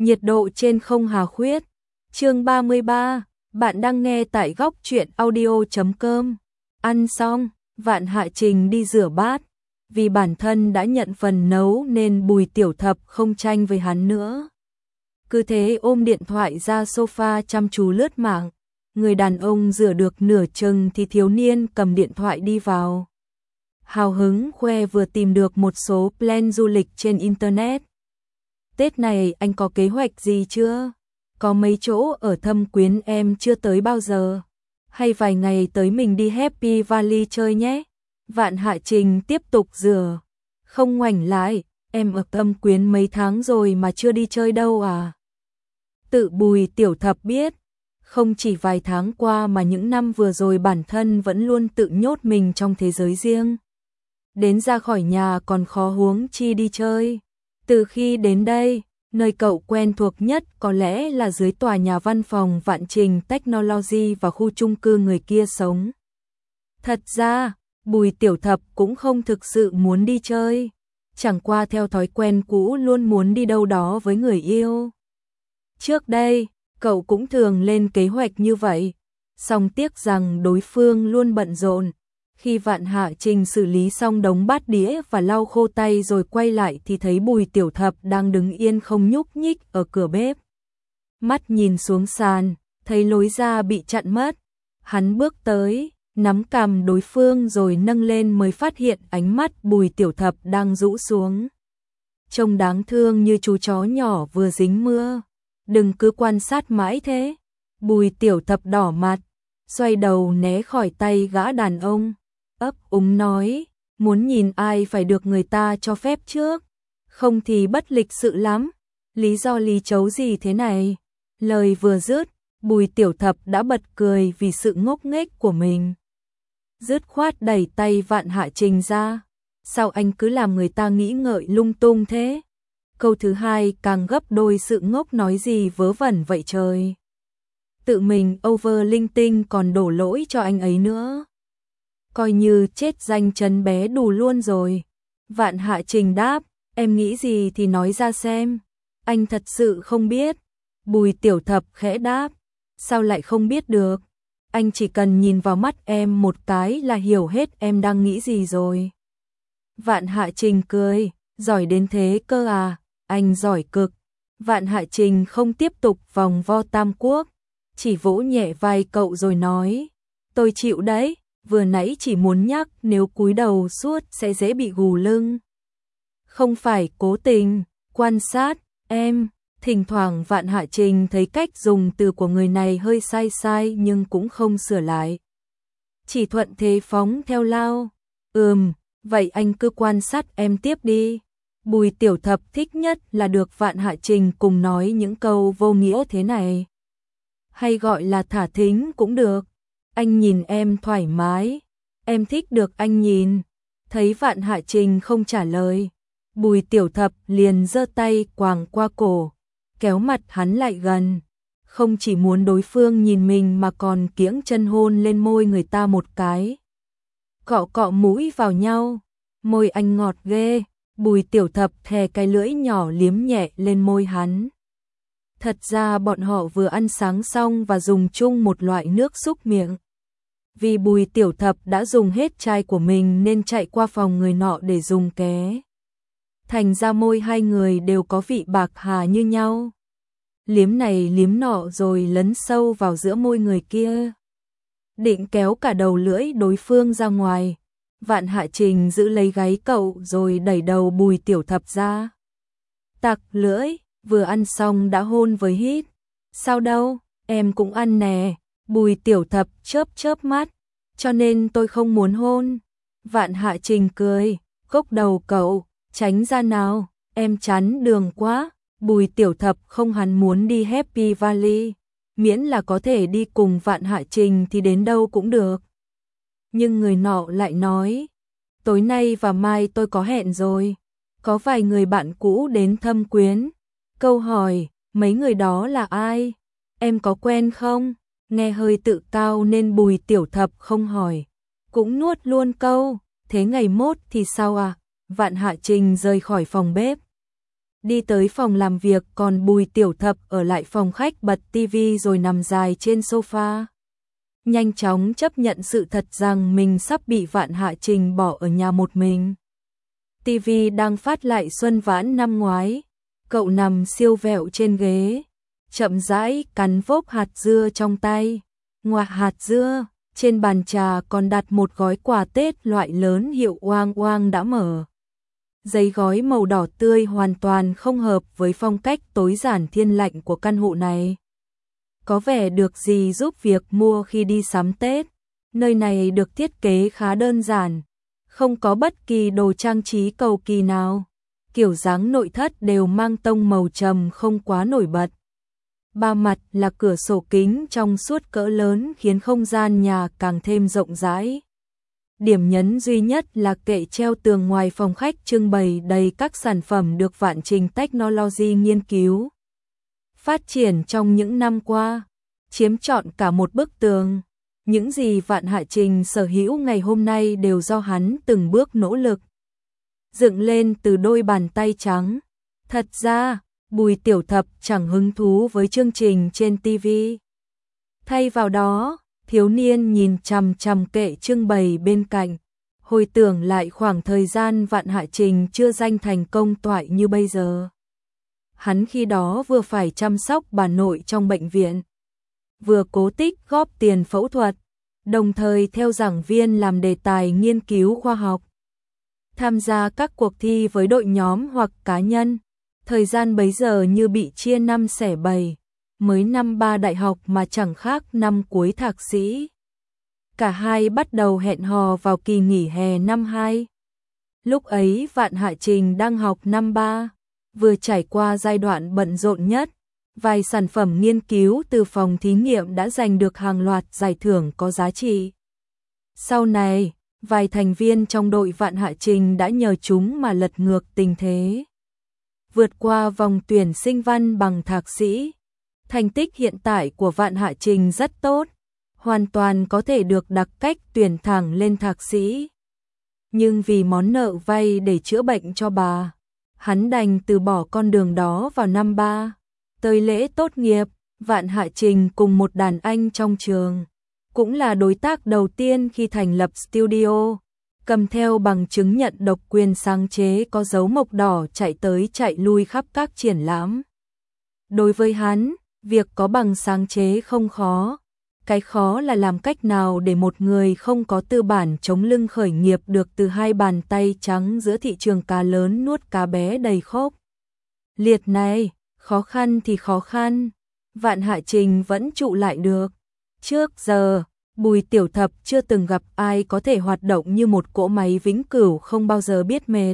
Nhiệt độ trên không hà khuyết. Chương 33, bạn đang nghe tại góc truyện audio.com. Ăn xong, Vạn Hạ Trình đi rửa bát. Vì bản thân đã nhận phần nấu nên Bùi Tiểu Thập không tranh với hắn nữa. Cứ thế ôm điện thoại ra sofa chăm chú lướt mạng. Người đàn ông rửa được nửa chừng thì thiếu niên cầm điện thoại đi vào. Hào hứng khoe vừa tìm được một số plan du lịch trên internet. Tết này anh có kế hoạch gì chưa? Có mấy chỗ ở Thâm Quyến em chưa tới bao giờ. Hay vài ngày tới mình đi Happy Valley chơi nhé. Vạn Hạ Trình tiếp tục rửa. Không ngoảnh lại, em ở Thâm Quyến mấy tháng rồi mà chưa đi chơi đâu à? Tự Bùi Tiểu Thập biết. Không chỉ vài tháng qua mà những năm vừa rồi bản thân vẫn luôn tự nhốt mình trong thế giới riêng. Đến ra khỏi nhà còn khó huống chi đi chơi. Từ khi đến đây, nơi cậu quen thuộc nhất có lẽ là dưới tòa nhà văn phòng Vạn Trình Technology và khu chung cư người kia sống. Thật ra, Bùi Tiểu Thập cũng không thực sự muốn đi chơi. Chẳng qua theo thói quen cũ luôn muốn đi đâu đó với người yêu. Trước đây, cậu cũng thường lên kế hoạch như vậy. Song tiếc rằng đối phương luôn bận rộn. Khi Vạn Hạ Trình xử lý xong đống bát đĩa và lau khô tay rồi quay lại thì thấy Bùi Tiểu Thập đang đứng yên không nhúc nhích ở cửa bếp. Mắt nhìn xuống sàn, thấy lối ra bị chặn mất. Hắn bước tới, nắm cằm đối phương rồi nâng lên mới phát hiện ánh mắt Bùi Tiểu Thập đang rũ xuống. Trông đáng thương như chú chó nhỏ vừa dính mưa. Đừng cứ quan sát mãi thế. Bùi Tiểu Thập đỏ mặt, xoay đầu né khỏi tay gã đàn ông. Ấp úng nói, muốn nhìn ai phải được người ta cho phép trước, không thì bất lịch sự lắm. Lý do lý chấu gì thế này? Lời vừa dứt, Bùi Tiểu Thập đã bật cười vì sự ngốc nghếch của mình. Dứt khoát đẩy tay Vạn Hạ Trình ra. Sao anh cứ làm người ta nghĩ ngợi lung tung thế? Câu thứ hai càng gấp đôi sự ngốc, nói gì vớ vẩn vậy trời. Tự mình over linh tinh còn đổ lỗi cho anh ấy nữa. Coi như chết danh chấn bé đù luôn rồi. Vạn Hạ Trình đáp, em nghĩ gì thì nói ra xem. Anh thật sự không biết. Bùi Tiểu Thập khẽ đáp, sao lại không biết được. Anh chỉ cần nhìn vào mắt em một cái là hiểu hết em đang nghĩ gì rồi. Vạn Hạ Trình cười, giỏi đến thế cơ à, anh giỏi cực. Vạn Hạ Trình không tiếp tục vòng vo tam quốc, chỉ vỗ nhẹ vai cậu rồi nói, tôi chịu đấy. Vừa nãy chỉ muốn nhắc nếu cúi đầu suốt sẽ dễ bị gù lưng. Không phải cố tình, quan sát, em. Thỉnh thoảng Vạn Hạ Trình thấy cách dùng từ của người này hơi sai sai nhưng cũng không sửa lại. Chỉ thuận thế phóng theo lao. Vậy anh cứ quan sát em tiếp đi. Bùi Tiểu Thập thích nhất là được Vạn Hạ Trình cùng nói những câu vô nghĩa thế này. Hay gọi là thả thính cũng được. Anh nhìn em thoải mái, em thích được anh nhìn. Thấy Vạn Hạ Trình không trả lời, Bùi Tiểu Thập liền giơ tay quàng qua cổ, kéo mặt hắn lại gần. Không chỉ muốn đối phương nhìn mình mà còn kiễng chân hôn lên môi người ta một cái. Cọ cọ mũi vào nhau, môi anh ngọt ghê. Bùi Tiểu Thập thè cái lưỡi nhỏ liếm nhẹ lên môi hắn. Thật ra bọn họ vừa ăn sáng xong và dùng chung một loại nước súc miệng. Vì Bùi Tiểu Thập đã dùng hết chai của mình nên chạy qua phòng người nọ để dùng ké. Thành ra môi hai người đều có vị bạc hà như nhau. Liếm này liếm nọ rồi lấn sâu vào giữa môi người kia. Định kéo cả đầu lưỡi đối phương ra ngoài. Vạn Hạ Trình giữ lấy gáy cậu rồi đẩy đầu Bùi Tiểu Thập ra. Tặc lưỡi, vừa ăn xong đã hôn với hít. Sao đâu, em cũng ăn nè. Bùi Tiểu Thập chớp mắt, cho nên tôi không muốn hôn. Vạn Hạ Trình cười, gốc đầu cậu, tránh ra nào, em chắn đường quá. Bùi Tiểu Thập không hẳn muốn đi Happy Valley, miễn là có thể đi cùng Vạn Hạ Trình thì đến đâu cũng được. Nhưng người nọ lại nói, tối nay và mai tôi có hẹn rồi, có vài người bạn cũ đến Thâm Quyến. Câu hỏi, mấy người đó là ai? Em có quen không? Nghe hơi tự cao nên Bùi Tiểu Thập không hỏi, cũng nuốt luôn câu, thế ngày mốt thì sao à? Vạn Hạ Trình rời khỏi phòng bếp. Đi tới phòng làm việc, còn Bùi Tiểu Thập ở lại phòng khách bật tivi rồi nằm dài trên sofa. Nhanh chóng chấp nhận sự thật rằng mình sắp bị Vạn Hạ Trình bỏ ở nhà một mình. Tivi đang phát lại Xuân Vãn năm ngoái. Cậu nằm siêu vẹo trên ghế, chậm rãi cắn vốc hạt dưa trong tay. Ngoài hạt dưa, trên bàn trà còn đặt một gói quà Tết loại lớn hiệu Oang Oang đã mở. Giấy gói màu đỏ tươi hoàn toàn không hợp với phong cách tối giản thiên lạnh của căn hộ này. Có vẻ được dì giúp việc mua khi đi sắm Tết. Nơi này được thiết kế khá đơn giản, không có bất kỳ đồ trang trí cầu kỳ nào. Kiểu dáng nội thất đều mang tông màu trầm không quá nổi bật. Ba mặt là cửa sổ kính trong suốt cỡ lớn khiến không gian nhà càng thêm rộng rãi. Điểm nhấn duy nhất là kệ treo tường ngoài phòng khách trưng bày đầy các sản phẩm được Vạn Trình Technology nghiên cứu, phát triển trong những năm qua, chiếm trọn cả một bức tường. Những gì Vạn Hạ Trình sở hữu ngày hôm nay đều do hắn từng bước nỗ lực dựng lên từ đôi bàn tay trắng. Thật ra, Bùi Tiểu Thập chẳng hứng thú với chương trình trên TV. Thay vào đó, thiếu niên nhìn chằm chằm kệ trưng bày bên cạnh, hồi tưởng lại khoảng thời gian Vạn Hạ Trình chưa danh thành công toại như bây giờ. Hắn khi đó vừa phải chăm sóc bà nội trong bệnh viện, vừa cố tích góp tiền phẫu thuật, đồng thời theo giảng viên làm đề tài nghiên cứu khoa học, tham gia các cuộc thi với đội nhóm hoặc cá nhân. Thời gian bấy giờ như bị chia năm xẻ bảy, mới năm 3 đại học mà chẳng khác năm cuối thạc sĩ. Cả hai bắt đầu hẹn hò vào kỳ nghỉ hè năm 2. Lúc ấy Vạn Hạ Trình đang học năm 3, vừa trải qua giai đoạn bận rộn nhất. Vài sản phẩm nghiên cứu từ phòng thí nghiệm đã giành được hàng loạt giải thưởng có giá trị. Sau này, vài thành viên trong đội Vạn Hạ Trình đã nhờ chúng mà lật ngược tình thế, vượt qua vòng tuyển sinh văn bằng thạc sĩ. Thành tích hiện tại của Vạn Hạ Trình rất tốt, hoàn toàn có thể được đặc cách tuyển thẳng lên thạc sĩ. Nhưng vì món nợ vay để chữa bệnh cho bà, hắn đành từ bỏ con đường đó vào năm 3. Tới lễ tốt nghiệp, Vạn Hạ Trình cùng một đàn anh trong trường, cũng là đối tác đầu tiên khi thành lập studio, cầm theo bằng chứng nhận độc quyền sáng chế có dấu mộc đỏ chạy tới chạy lui khắp các triển lãm. Đối với hắn, việc có bằng sáng chế không khó, cái khó là làm cách nào để một người không có tư bản chống lưng khởi nghiệp được từ hai bàn tay trắng giữa thị trường cá lớn nuốt cá bé đầy khốc liệt này. Khó khăn thì khó khăn, Vạn Hạ Trình vẫn trụ lại được. Trước giờ, Bùi Tiểu Thập chưa từng gặp ai có thể hoạt động như một cỗ máy vĩnh cửu không bao giờ biết mệt.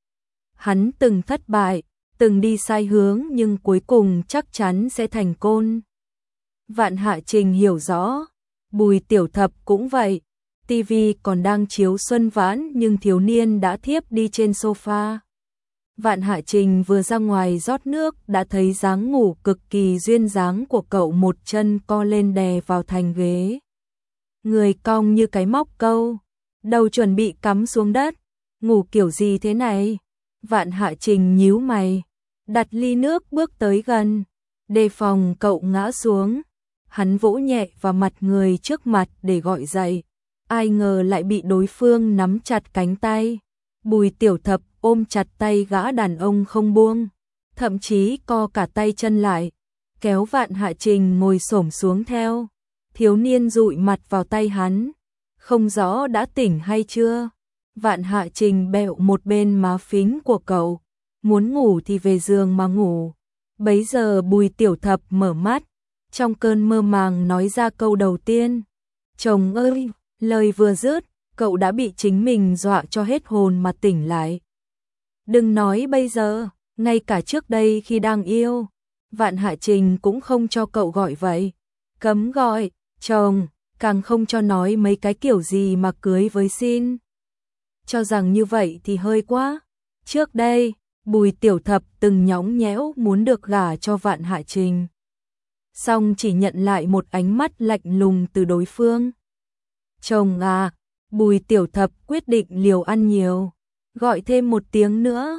Hắn từng thất bại, từng đi sai hướng nhưng cuối cùng chắc chắn sẽ thành công. Vạn Hạ Trình hiểu rõ, Bùi Tiểu Thập cũng vậy. TV còn đang chiếu Xuân Vãn nhưng thiếu niên đã thiếp đi trên sofa. Vạn Hạ Trình vừa ra ngoài rót nước đã thấy dáng ngủ cực kỳ duyên dáng của cậu, một chân co lên đè vào thành ghế, người cong như cái móc câu, đầu chuẩn bị cắm xuống đất. Ngủ kiểu gì thế này? Vạn Hạ Trình nhíu mày, đặt ly nước bước tới gần, đề phòng cậu ngã xuống. Hắn vỗ nhẹ vào mặt người trước mặt để gọi dậy, ai ngờ lại bị đối phương nắm chặt cánh tay. Bùi Tiểu Thập ôm chặt tay gã đàn ông không buông, thậm chí co cả tay chân lại, kéo Vạn Hạ Trình ngồi xổm xuống theo. Thiếu niên dụi mặt vào tay hắn, không rõ đã tỉnh hay chưa. Vạn Hạ Trình bẹo một bên má phính của cậu, muốn ngủ thì về giường mà ngủ. Bấy giờ Bùi Tiểu Thập mở mắt, trong cơn mơ màng nói ra câu đầu tiên. Chồng ơi! Lời vừa dứt, cậu đã bị chính mình dọa cho hết hồn mà tỉnh lại. Đừng nói bây giờ, ngay cả trước đây khi đang yêu, Vạn Hạ Trình cũng không cho cậu gọi vậy. Cấm gọi chồng, càng không cho nói mấy cái kiểu gì mà cưới với xin. Cho rằng như vậy thì hơi quá. Trước đây, Bùi Tiểu Thập từng nhõng nhẽo muốn được gả cho Vạn Hạ Trình, song chỉ nhận lại một ánh mắt lạnh lùng từ đối phương. Chồng à! Bùi Tiểu Thập quyết định liều ăn nhiều, gọi thêm một tiếng nữa.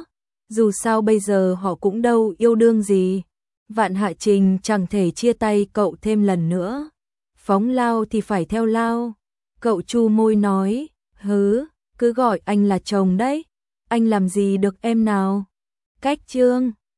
Dù sao bây giờ họ cũng đâu yêu đương gì. Vạn Hạ Trình chẳng thể chia tay cậu thêm lần nữa. Phóng lao thì phải theo lao. Cậu chu môi nói, cứ gọi anh là chồng đấy. Anh làm gì được em nào. Cách Trương